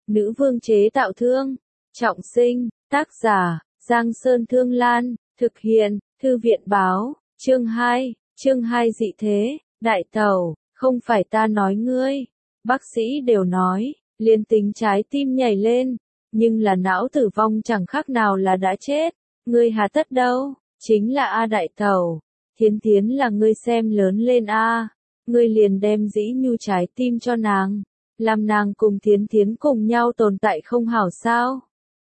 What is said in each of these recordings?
Nữ vương chế tạo thương. Trọng sinh, tác giả, Giang Sơn Thương Lan, thực hiện, Thư viện báo, chương 2 dị thế, đại tẩu, không phải ta nói ngươi, bác sĩ đều nói, liền tính trái tim nhảy lên, nhưng là não tử vong chẳng khác nào là đã chết, ngươi hà tất đâu, chính là A đại tẩu, Thiến Thiến là ngươi xem lớn lên A, ngươi liền đem Dĩ Nhu trái tim cho nàng, làm nàng cùng Thiến Thiến cùng nhau tồn tại không hảo sao?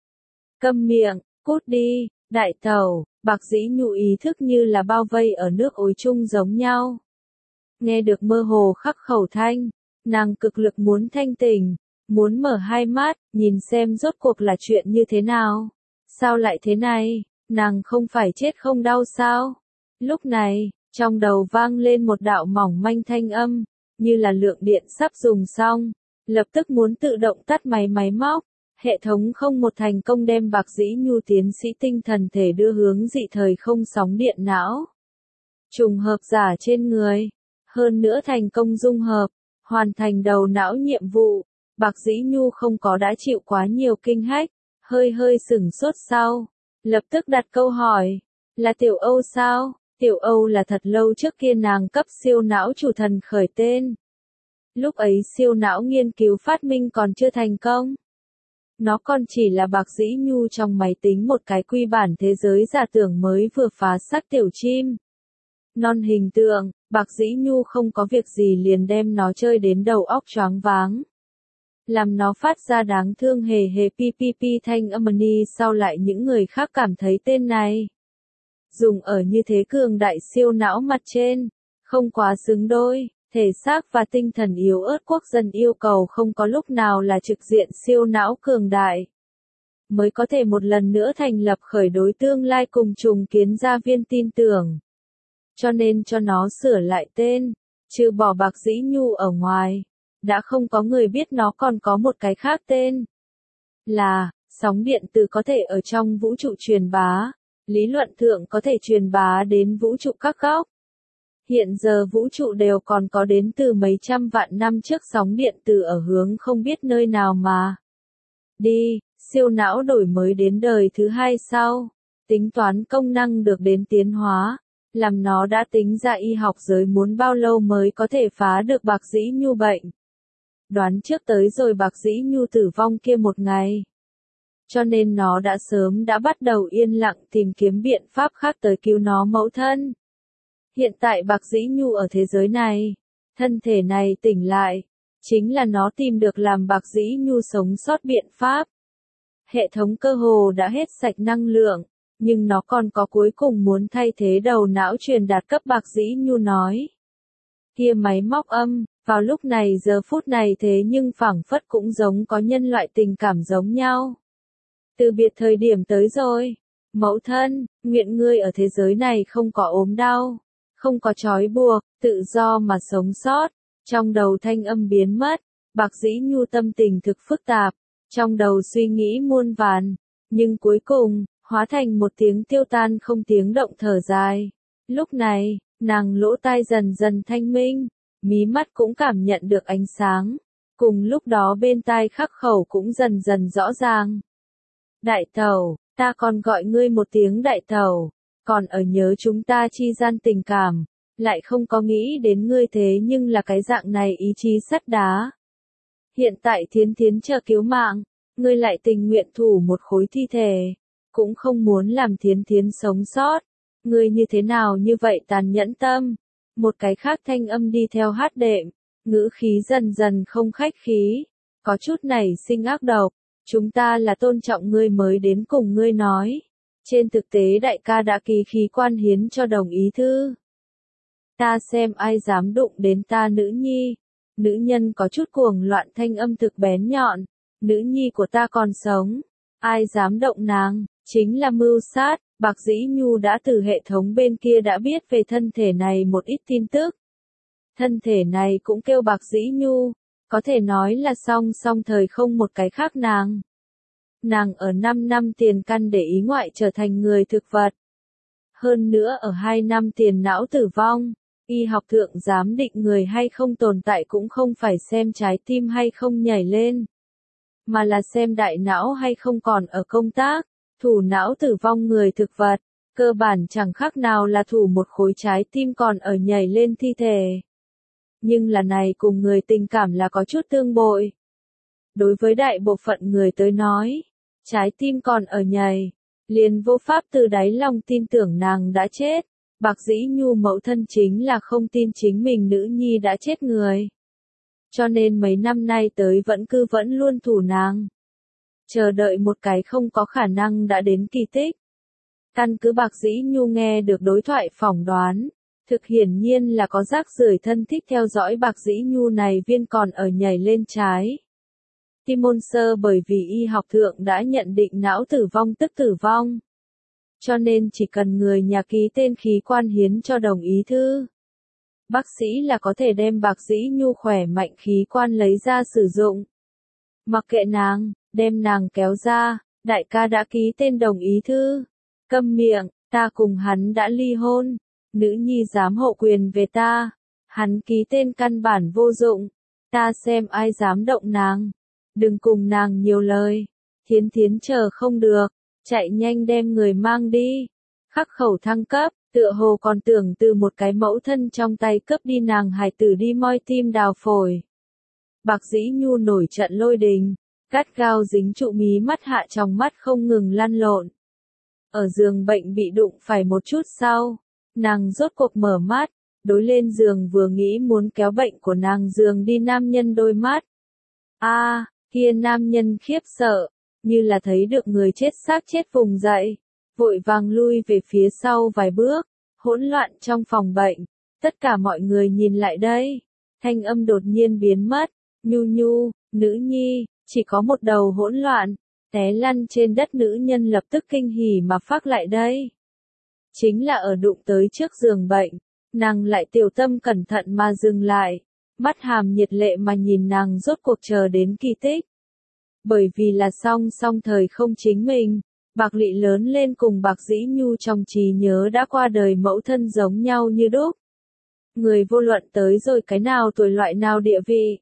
Câm miệng, cút đi, đại tẩu, Bạc Dĩ Nhu ý thức như là bao vây ở nước ối chung giống nhau. Nghe được mơ hồ khắc khẩu thanh, nàng cực lực muốn thanh tỉnh, muốn mở hai mắt, nhìn xem rốt cuộc là chuyện như thế nào. Sao lại thế này, nàng không phải chết không đau sao? Lúc này, trong đầu vang lên một đạo mỏng manh thanh âm, như là lượng điện sắp dùng xong, lập tức muốn tự động tắt máy móc. Hệ thống không một thành công đem Bạc Dĩ Nhu tiến sĩ tinh thần thể đưa hướng dị thời không sóng điện não. Trùng hợp giả trên người, hơn nữa thành công dung hợp, hoàn thành đầu não nhiệm vụ. Bạc Dĩ Nhu không có đã chịu quá nhiều kinh hách, hơi sửng sốt sau, lập tức đặt câu hỏi, là Tiểu Âu sao? Tiểu Âu là thật lâu trước kia nàng cấp siêu não chủ thần khởi tên. Lúc ấy siêu não nghiên cứu phát minh còn chưa thành công. Nó còn chỉ là Bạc Dĩ Nhu trong máy tính một cái quy bản thế giới giả tưởng mới vừa phá xác tiểu chim. Non hình tượng, Bạc Dĩ Nhu không có việc gì liền đem nó chơi đến đầu óc choáng váng. Làm nó phát ra đáng thương hề pp thanh âm ni sau lại những người khác cảm thấy tên này. Dùng ở như thế cường đại siêu não mặt trên, không quá xứng đôi. Thể xác và tinh thần yếu ớt quốc dân yêu cầu không có lúc nào là trực diện siêu não cường đại. Mới có thể một lần nữa thành lập khởi đối tương lai cùng trùng kiến gia viên tin tưởng. Cho nên cho nó sửa lại tên, trừ bỏ Bạc Dĩ Nhu ở ngoài. Đã không có người biết nó còn có một cái khác tên. Là, sóng điện từ có thể ở trong vũ trụ truyền bá. Lý luận thượng có thể truyền bá đến vũ trụ các góc. Hiện giờ vũ trụ đều còn có đến từ mấy trăm vạn năm trước sóng điện từ ở hướng không biết nơi nào mà. Đi, siêu não đổi mới đến đời thứ hai sau. Tính toán công năng được đến tiến hóa. Làm nó đã tính ra y học giới muốn bao lâu mới có thể phá được Bạc Dĩ Nhu bệnh. Đoán trước tới rồi Bạc Dĩ Nhu tử vong kia một ngày. Cho nên nó đã sớm đã bắt đầu yên lặng tìm kiếm biện pháp khác tới cứu nó mẫu thân. Hiện tại Bạc Dĩ Nhu ở thế giới này, thân thể này tỉnh lại, chính là nó tìm được làm Bạc Dĩ Nhu sống sót biện pháp. Hệ thống cơ hồ đã hết sạch năng lượng, nhưng nó còn có cuối cùng muốn thay thế đầu não truyền đạt cấp Bạc Dĩ Nhu nói. Kia máy móc âm, vào lúc này giờ phút này thế nhưng phảng phất cũng giống có nhân loại tình cảm giống nhau. Từ biệt thời điểm tới rồi, mẫu thân, nguyện ngươi ở thế giới này không có ốm đau. Không có trói buộc, tự do mà sống sót, trong đầu thanh âm biến mất, Bạc Dĩ Nhu tâm tình thực phức tạp, trong đầu suy nghĩ muôn vàn, nhưng cuối cùng, hóa thành một tiếng tiêu tan không tiếng động thở dài. Lúc này, nàng lỗ tai dần dần thanh minh, mí mắt cũng cảm nhận được ánh sáng, cùng lúc đó bên tai khắc khẩu cũng dần dần rõ ràng. Đại tẩu, ta còn gọi ngươi một tiếng đại tẩu. Còn ở nhớ chúng ta chi gian tình cảm, lại không có nghĩ đến ngươi thế nhưng là cái dạng này ý chí sắt đá. Hiện tại Thiến Thiến chờ cứu mạng, ngươi lại tình nguyện thủ một khối thi thể, cũng không muốn làm Thiến Thiến sống sót. Ngươi như thế nào như vậy tàn nhẫn tâm? Một cái khác thanh âm đi theo hát đệm, ngữ khí dần dần không khách khí, có chút nảy sinh ác độc, chúng ta là tôn trọng ngươi mới đến cùng ngươi nói. Trên thực tế đại ca đã ký khí quan hiến cho đồng ý thư. Ta xem ai dám đụng đến ta nữ nhi. Nữ nhân có chút cuồng loạn thanh âm thực bén nhọn. Nữ nhi của ta còn sống. Ai dám động nàng, chính là mưu sát. Bạc Dĩ Nhu đã từ hệ thống bên kia đã biết về thân thể này một ít tin tức. Thân thể này cũng kêu Bạc Dĩ Nhu. Có thể nói là song thời không một cái khác nàng. Nàng ở 5 năm tiền căn để ý ngoại trở thành người thực vật. Hơn nữa ở 2 năm tiền não tử vong, y học thượng giám định người hay không tồn tại cũng không phải xem trái tim hay không nhảy lên. mà là xem đại não hay không còn ở công tác. Thủ não tử vong người thực vật, cơ bản chẳng khác nào là thủ một khối trái tim còn ở nhảy lên thi thể. Nhưng là này cùng người tình cảm là có chút tương bội. Đối với đại bộ phận người tới nói, trái tim còn ở nhảy, liền vô pháp từ đáy lòng tin tưởng nàng đã chết. Bạc Dĩ Nhu mẫu thân chính là không tin chính mình nữ nhi đã chết người. Cho nên mấy năm nay tới vẫn luôn thủ nàng. Chờ đợi một cái không có khả năng đã đến kỳ tích. Căn cứ Bạc Dĩ Nhu nghe được đối thoại phỏng đoán, thực hiển nhiên là có rác rưởi thân thích theo dõi Bạc Dĩ Nhu này viên còn ở nhảy lên trái. Timon Sơ bởi vì y học thượng đã nhận định não tử vong tức tử vong. Cho nên chỉ cần người nhà ký tên khí quan hiến cho đồng ý thư. Bác sĩ là có thể đem Bạc Dĩ Nhu khỏe mạnh khí quan lấy ra sử dụng. Mặc kệ nàng, đem nàng kéo ra, đại ca đã ký tên đồng ý thư. Câm miệng, ta cùng hắn đã ly hôn, nữ nhi dám hộ quyền về ta. Hắn ký tên căn bản vô dụng, ta xem ai dám động nàng. Đừng cùng nàng nhiều lời, Thiến Thiến chờ không được, chạy nhanh đem người mang đi. Khắc khẩu thăng cấp, tựa hồ còn tưởng từ một cái mẫu thân trong tay cướp đi nàng hài tử đi moi tim đào phổi. Bạc Dĩ Nhu nổi trận lôi đình, gắt gao dính trụ mí mắt hạ trong mắt không ngừng lăn lộn. Ở giường bệnh bị đụng phải một chút sau, nàng rốt cuộc mở mắt, đối lên giường vừa nghĩ muốn kéo bệnh của nàng giường đi nam nhân đôi mắt. Kia nam nhân khiếp sợ, như là thấy được người chết xác chết vùng dậy, vội vàng lui về phía sau vài bước, hỗn loạn trong phòng bệnh, tất cả mọi người nhìn lại đây, thanh âm đột nhiên biến mất, Nhu Nhu, nữ nhi, chỉ có một đầu hỗn loạn, té lăn trên đất nữ nhân lập tức kinh hỉ mà phác lại đây. Chính là ở đụng tới trước giường bệnh, nàng lại tiểu tâm cẩn thận mà dừng lại, mắt hàm nhiệt lệ mà nhìn nàng rốt cuộc chờ đến kỳ tích. Bởi vì là song thời không chính mình, Bạc Lị lớn lên cùng Bạc Dĩ Nhu trong trí nhớ đã qua đời mẫu thân giống nhau như đúc. Người vô luận tới rồi cái nào tuổi loại nào địa vị.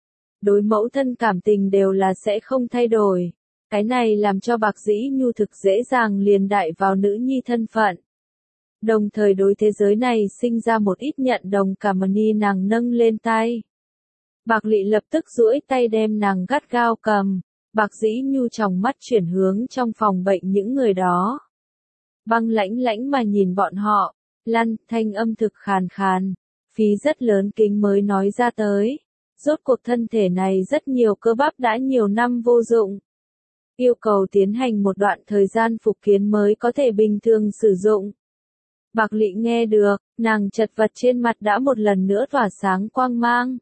Đối mẫu thân cảm tình đều là sẽ không thay đổi. Cái này làm cho Bạc Dĩ Nhu thực dễ dàng liền đại vào nữ nhi thân phận. Đồng thời đối thế giới này sinh ra một ít nhận đồng cảm ni nàng nâng lên tay. Bạc Lị lập tức duỗi tay đem nàng gắt gao cầm. Bạc Dĩ Nhu trong mắt chuyển hướng trong phòng bệnh những người đó. Băng lãnh mà nhìn bọn họ, lăn, thanh âm thực khàn khàn, phí rất lớn kính mới nói ra tới. Rốt cuộc thân thể này rất nhiều cơ bắp đã nhiều năm vô dụng. Yêu cầu tiến hành một đoạn thời gian phục kiến mới có thể bình thường sử dụng. Bạc Lị nghe được, nàng chật vật trên mặt đã một lần nữa tỏa sáng quang mang.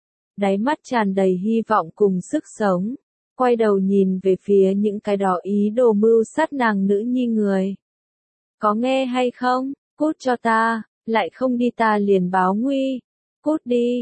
Đáy mắt tràn đầy hy vọng cùng sức sống. Quay đầu nhìn về phía những cái đó ý đồ mưu sát nàng nữ nhi người. Có nghe hay không? Cút cho ta, lại không đi ta liền báo nguy. Cút đi,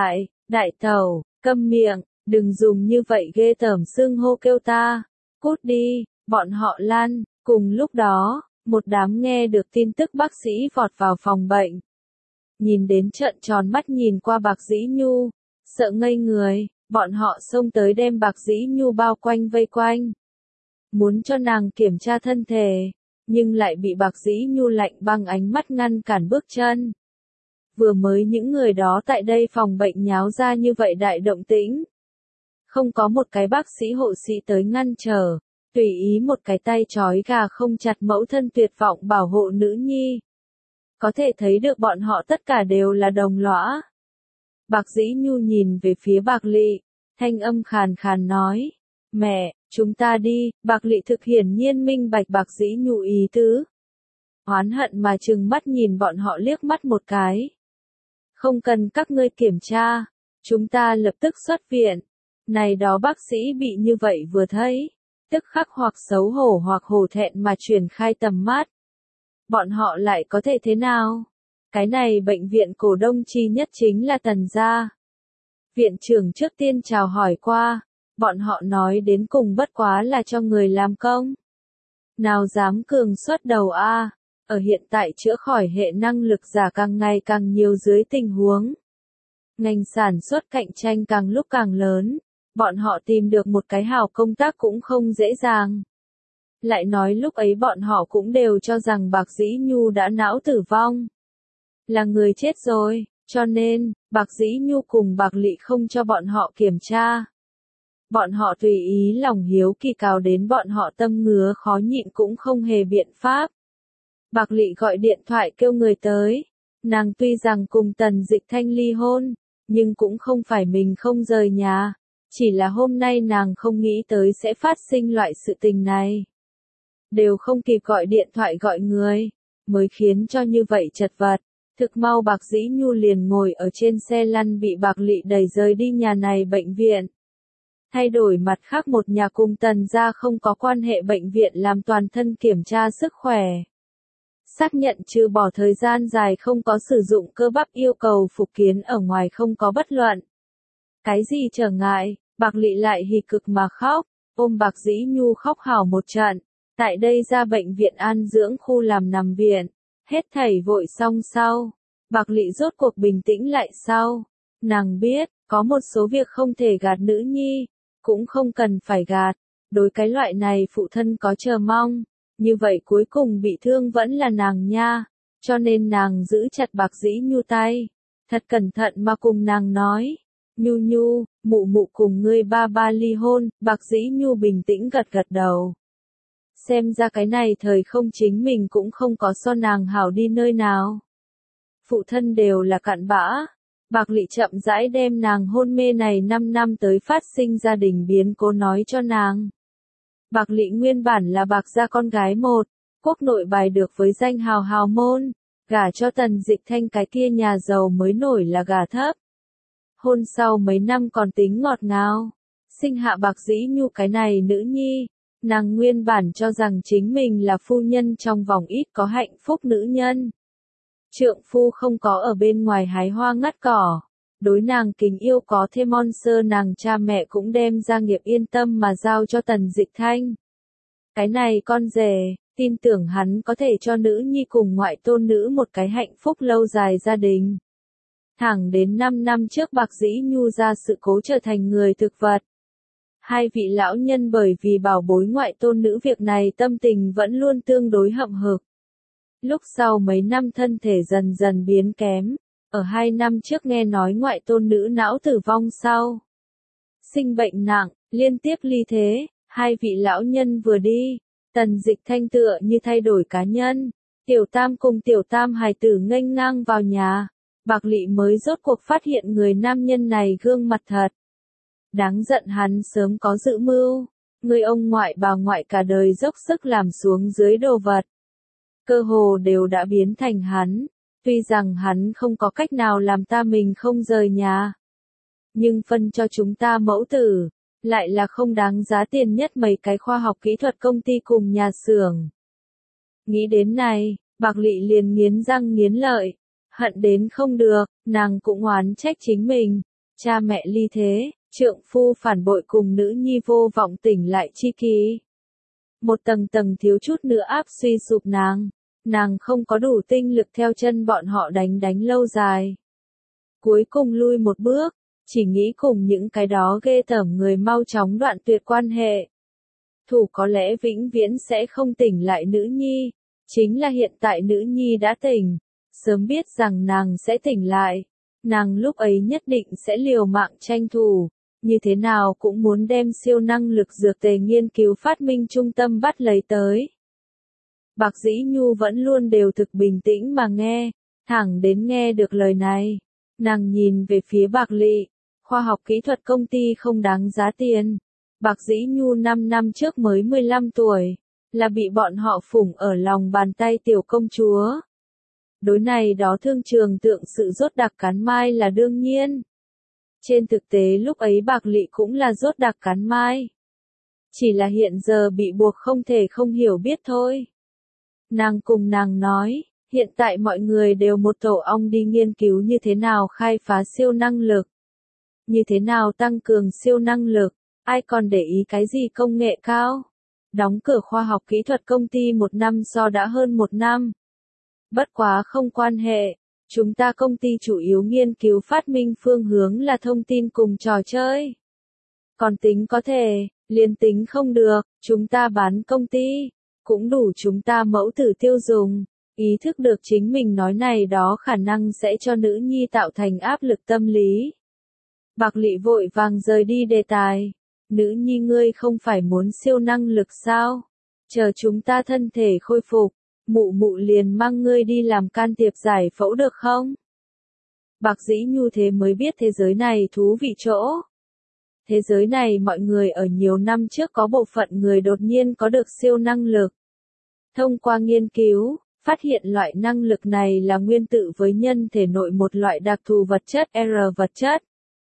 đại tẩu, câm miệng, đừng dùng như vậy ghê tởm xưng hô kêu ta. Cút đi, bọn họ lan, cùng lúc đó, một đám nghe được tin tức bác sĩ vọt vào phòng bệnh. Nhìn đến trợn tròn mắt nhìn qua Bạc Dĩ Nhu, sợ ngây người. Bọn họ xông tới đem Bạc Dĩ Nhu bao quanh vây quanh. Muốn cho nàng kiểm tra thân thể, nhưng lại bị Bạc Dĩ Nhu lạnh băng ánh mắt ngăn cản bước chân. Vừa mới những người đó tại đây phòng bệnh nháo ra như vậy đại động tĩnh. Không có một cái bác sĩ hộ sĩ tới ngăn trở, tùy ý một cái tay trói gà không chặt mẫu thân tuyệt vọng bảo hộ nữ nhi. Có thể thấy được bọn họ tất cả đều là đồng lõa. Bạc Dĩ Nhu nhìn về phía Bạc Lị, thanh âm khàn khàn nói, mẹ, chúng ta đi. Bạc Lị thực hiển nhiên minh bạch Bạc Dĩ Nhu ý tứ. Oán hận mà trừng mắt nhìn bọn họ liếc mắt một cái. Không cần các ngươi kiểm tra, chúng ta lập tức xuất viện. Này đó bác sĩ bị như vậy vừa thấy, tức khắc hoặc xấu hổ hoặc hổ thẹn mà chuyển khai tầm mắt. Bọn họ lại có thể thế nào? Cái này bệnh viện cổ đông chi nhất chính là Tần gia. Viện trưởng trước tiên chào hỏi qua, bọn họ nói đến cùng bất quá là cho người làm công. Nào dám cường xuất đầu a, ở hiện tại chữa khỏi hệ năng lực giả càng ngày càng nhiều dưới tình huống. Ngành sản xuất cạnh tranh càng lúc càng lớn, bọn họ tìm được một cái hảo công tác cũng không dễ dàng. Lại nói lúc ấy bọn họ cũng đều cho rằng Bạc Dĩ Nhu đã não tử vong. Là người chết rồi, cho nên, Bạc Dĩ Nhu cùng Bạc Lị không cho bọn họ kiểm tra. Bọn họ tùy ý lòng hiếu kỳ cào đến bọn họ tâm ngứa khó nhịn cũng không hề biện pháp. Bạc Lị gọi điện thoại kêu người tới. Nàng tuy rằng cùng Tần Dịch Thanh ly hôn, nhưng cũng không phải mình không rời nhà. Chỉ là hôm nay nàng không nghĩ tới sẽ phát sinh loại sự tình này. Đều không kịp gọi điện thoại gọi người, mới khiến cho như vậy chật vật. Thực mau Bạc Dĩ Nhu liền ngồi ở trên xe lăn bị Bạc Lị đẩy rời đi nhà này bệnh viện. Thay đổi mặt khác một nhà cùng Tần gia không có quan hệ bệnh viện làm toàn thân kiểm tra sức khỏe. Xác nhận trừ bỏ thời gian dài không có sử dụng cơ bắp yêu cầu phục kiến ở ngoài không có bất luận. Cái gì trở ngại, Bạc Lị lại hì cực mà khóc, ôm Bạc Dĩ Nhu khóc hào một trận. Tại đây ra bệnh viện an dưỡng khu làm nằm viện, hết thảy vội xong sau. Bạc Lị rốt cuộc bình tĩnh lại sau. Nàng biết, có một số việc không thể gạt nữ nhi, cũng không cần phải gạt. Đối cái loại này phụ thân có chờ mong. Như vậy cuối cùng bị thương vẫn là nàng nha, cho nên nàng giữ chặt Bạc Dĩ Nhu tay, thật cẩn thận mà cùng nàng nói, Nhu Nhu, mụ mụ cùng ngươi ba ba ly hôn, Bạc Dĩ Nhu bình tĩnh gật gật đầu. Xem ra cái này thời không chính mình cũng không có so nàng hảo đi nơi nào. Phụ thân đều là cặn bã, Bạc Lị chậm rãi đem nàng hôn mê này 5 năm tới phát sinh gia đình biến cố nói cho nàng. Bạc Lị nguyên bản là Bạc gia con gái một, quốc nội bài được với danh hào hào môn, gả cho Tần Dịch Thanh cái kia nhà giàu mới nổi là gả thấp. Hôn sau mấy năm còn tính ngọt ngào, sinh hạ Bạc Dĩ Nhu cái này nữ nhi, nàng nguyên bản cho rằng chính mình là phu nhân trong vòng ít có hạnh phúc nữ nhân. Trượng phu không có ở bên ngoài hái hoa ngắt cỏ. Đối nàng kính yêu có thêm monster nàng cha mẹ cũng đem gia nghiệp yên tâm mà giao cho Tần Dịch Thanh. Cái này con rể, tin tưởng hắn có thể cho nữ nhi cùng ngoại tôn nữ một cái hạnh phúc lâu dài gia đình. Thẳng đến 5 năm trước Bạc Dĩ Nhu ra sự cố trở thành người thực vật. Hai vị lão nhân bởi vì bảo bối ngoại tôn nữ việc này tâm tình vẫn luôn tương đối hậm hực. Lúc sau mấy năm thân thể dần dần biến kém. Ở 2 năm trước nghe nói ngoại tôn nữ não tử vong sau. Sinh bệnh nặng, liên tiếp ly thế, hai vị lão nhân vừa đi, Tần Dịch Thanh tựa như thay đổi cá nhân. Tiểu Tam cùng Tiểu Tam hài tử nghênh ngang vào nhà, Bạc Lị mới rốt cuộc phát hiện người nam nhân này gương mặt thật. Đáng giận hắn sớm có dự mưu, người ông ngoại bà ngoại cả đời dốc sức làm xuống dưới đồ vật. Cơ hồ đều đã biến thành hắn. Tuy rằng hắn không có cách nào làm ta mình không rời nhà. Nhưng phân cho chúng ta mẫu tử, lại là không đáng giá tiền nhất mấy cái khoa học kỹ thuật công ty cùng nhà xưởng. Nghĩ đến này, Bạc Lị liền nghiến răng nghiến lợi, hận đến không được, nàng cũng oán trách chính mình. Cha mẹ ly thế, trượng phu phản bội cùng nữ nhi vô vọng tỉnh lại chi ký. Một tầng tầng thiếu chút nữa áp suy sụp nàng. Nàng không có đủ tinh lực theo chân bọn họ đánh lâu dài. Cuối cùng lui một bước, chỉ nghĩ cùng những cái đó ghê tởm người mau chóng đoạn tuyệt quan hệ. Thủ có lẽ vĩnh viễn sẽ không tỉnh lại nữ nhi, chính là hiện tại nữ nhi đã tỉnh, sớm biết rằng nàng sẽ tỉnh lại, nàng lúc ấy nhất định sẽ liều mạng tranh thủ, như thế nào cũng muốn đem siêu năng lực dược tề nghiên cứu phát minh trung tâm bắt lấy tới. Bạc Dĩ Nhu vẫn luôn đều thực bình tĩnh mà nghe, thẳng đến nghe được lời này. Nàng nhìn về phía Bạc Lị, khoa học kỹ thuật công ty không đáng giá tiền. Bạc Dĩ Nhu 5 năm trước mới 15 tuổi, là bị bọn họ phủng ở lòng bàn tay tiểu công chúa. Đối này đó thương trường tượng sự rốt đặc cắn mai là đương nhiên. Trên thực tế lúc ấy Bạc Lị cũng là rốt đặc cắn mai. Chỉ là hiện giờ bị buộc không thể không hiểu biết thôi. Nàng cùng nàng nói, hiện tại mọi người đều một tổ ong đi nghiên cứu như thế nào khai phá siêu năng lực. Như thế nào tăng cường siêu năng lực, ai còn để ý cái gì công nghệ cao. Đóng cửa khoa học kỹ thuật công ty 1 năm so đã hơn 1 năm. Bất quá không quan hệ, chúng ta công ty chủ yếu nghiên cứu phát minh phương hướng là thông tin cùng trò chơi. Còn tính có thể, liền tính không được, chúng ta bán công ty, cũng đủ chúng ta mẫu tử tiêu dùng. Ý thức được chính mình nói này đó khả năng sẽ cho nữ nhi tạo thành áp lực tâm lý. Bạc Lị vội vàng rời đi đề tài. Nữ nhi ngươi không phải muốn siêu năng lực sao? Chờ chúng ta thân thể khôi phục, mụ mụ liền mang ngươi đi làm can thiệp giải phẫu được không? Bạc Dĩ Nhu thế mới biết thế giới này thú vị chỗ. Thế giới này mọi người ở nhiều năm trước có bộ phận người đột nhiên có được siêu năng lực. Thông qua nghiên cứu, phát hiện loại năng lực này là nguyên tử với nhân thể nội một loại đặc thù vật chất R vật chất.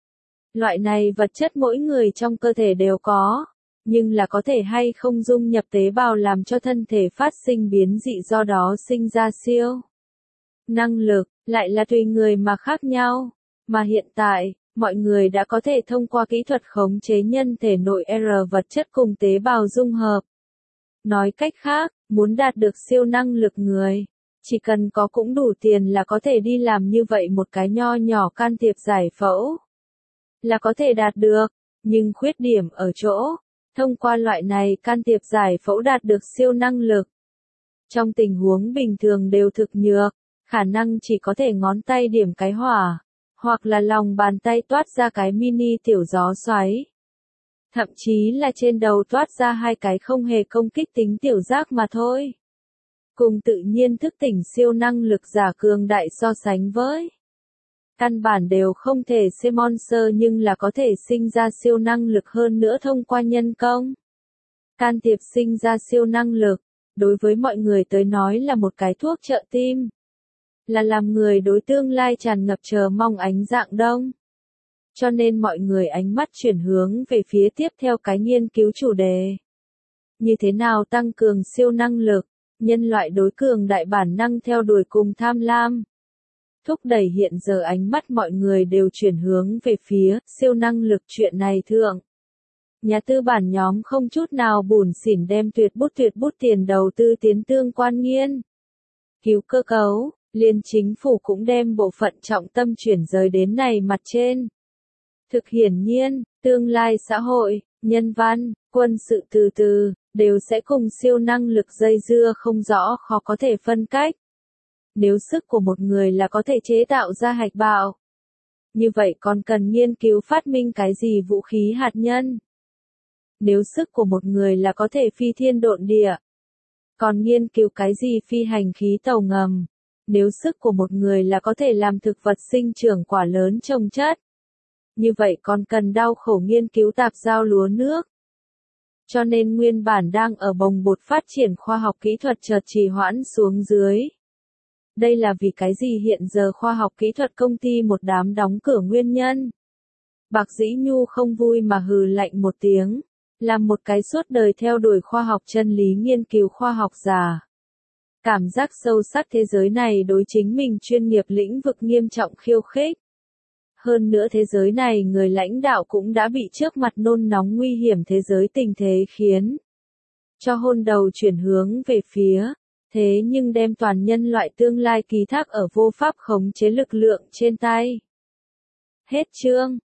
Loại này vật chất mỗi người trong cơ thể đều có, nhưng là có thể hay không dung nhập tế bào làm cho thân thể phát sinh biến dị do đó sinh ra siêu năng lực, lại là tùy người mà khác nhau. Mà hiện tại, mọi người đã có thể thông qua kỹ thuật khống chế nhân thể nội R vật chất cùng tế bào dung hợp. Nói cách khác, muốn đạt được siêu năng lực người, chỉ cần có cũng đủ tiền là có thể đi làm như vậy một cái nho nhỏ can thiệp giải phẫu. Là có thể đạt được, nhưng khuyết điểm ở chỗ, thông qua loại này can thiệp giải phẫu đạt được siêu năng lực. Trong tình huống bình thường đều thực nhược, khả năng chỉ có thể ngón tay điểm cái hỏa, hoặc là lòng bàn tay toát ra cái mini tiểu gió xoáy. Thậm chí là trên đầu toát ra hai cái không hề công kích tính tiểu giác mà thôi. Cùng tự nhiên thức tỉnh siêu năng lực giả cường đại so sánh với. Căn bản đều không thể xem monster nhưng là có thể sinh ra siêu năng lực hơn nữa thông qua nhân công. Can thiệp sinh ra siêu năng lực, đối với mọi người tới nói là một cái thuốc trợ tim. Là làm người đối tương lai tràn ngập chờ mong ánh dạng đông. Cho nên mọi người ánh mắt chuyển hướng về phía tiếp theo cái nghiên cứu chủ đề. Như thế nào tăng cường siêu năng lực, nhân loại đối cường đại bản năng theo đuổi cùng tham lam. Thúc đẩy hiện giờ ánh mắt mọi người đều chuyển hướng về phía siêu năng lực chuyện này thượng. Nhà tư bản nhóm không chút nào bủn xỉn đem tuyệt bút tiền đầu tư tiến tương quan nghiên cứu cơ cấu, liên chính phủ cũng đem bộ phận trọng tâm chuyển rời đến này mặt trên. Thực hiển nhiên, tương lai xã hội, nhân văn, quân sự từ từ, đều sẽ cùng siêu năng lực dây dưa không rõ khó có thể phân cách. Nếu sức của một người là có thể chế tạo ra hạch bạo, như vậy còn cần nghiên cứu phát minh cái gì vũ khí hạt nhân? Nếu sức của một người là có thể phi thiên độn địa, còn nghiên cứu cái gì phi hành khí tàu ngầm? Nếu sức của một người là có thể làm thực vật sinh trưởng quả lớn trồng chất, như vậy còn cần đau khổ nghiên cứu tạp giao lúa nước. Cho nên nguyên bản đang ở bồng bột phát triển khoa học kỹ thuật chợt trì hoãn xuống dưới. Đây là vì cái gì hiện giờ khoa học kỹ thuật công ty một đám đóng cửa nguyên nhân. Bạc Dĩ Nhu không vui mà hừ lạnh một tiếng, làm một cái suốt đời theo đuổi khoa học chân lý nghiên cứu khoa học giả. Cảm giác sâu sắc thế giới này đối chính mình chuyên nghiệp lĩnh vực nghiêm trọng khiêu khích. Hơn nữa thế giới này người lãnh đạo cũng đã bị trước mặt nôn nóng nguy hiểm thế giới tình thế khiến cho hôn đầu chuyển hướng về phía, thế nhưng đem toàn nhân loại tương lai ký thác ở vô pháp khống chế lực lượng trên tay. Hết chương.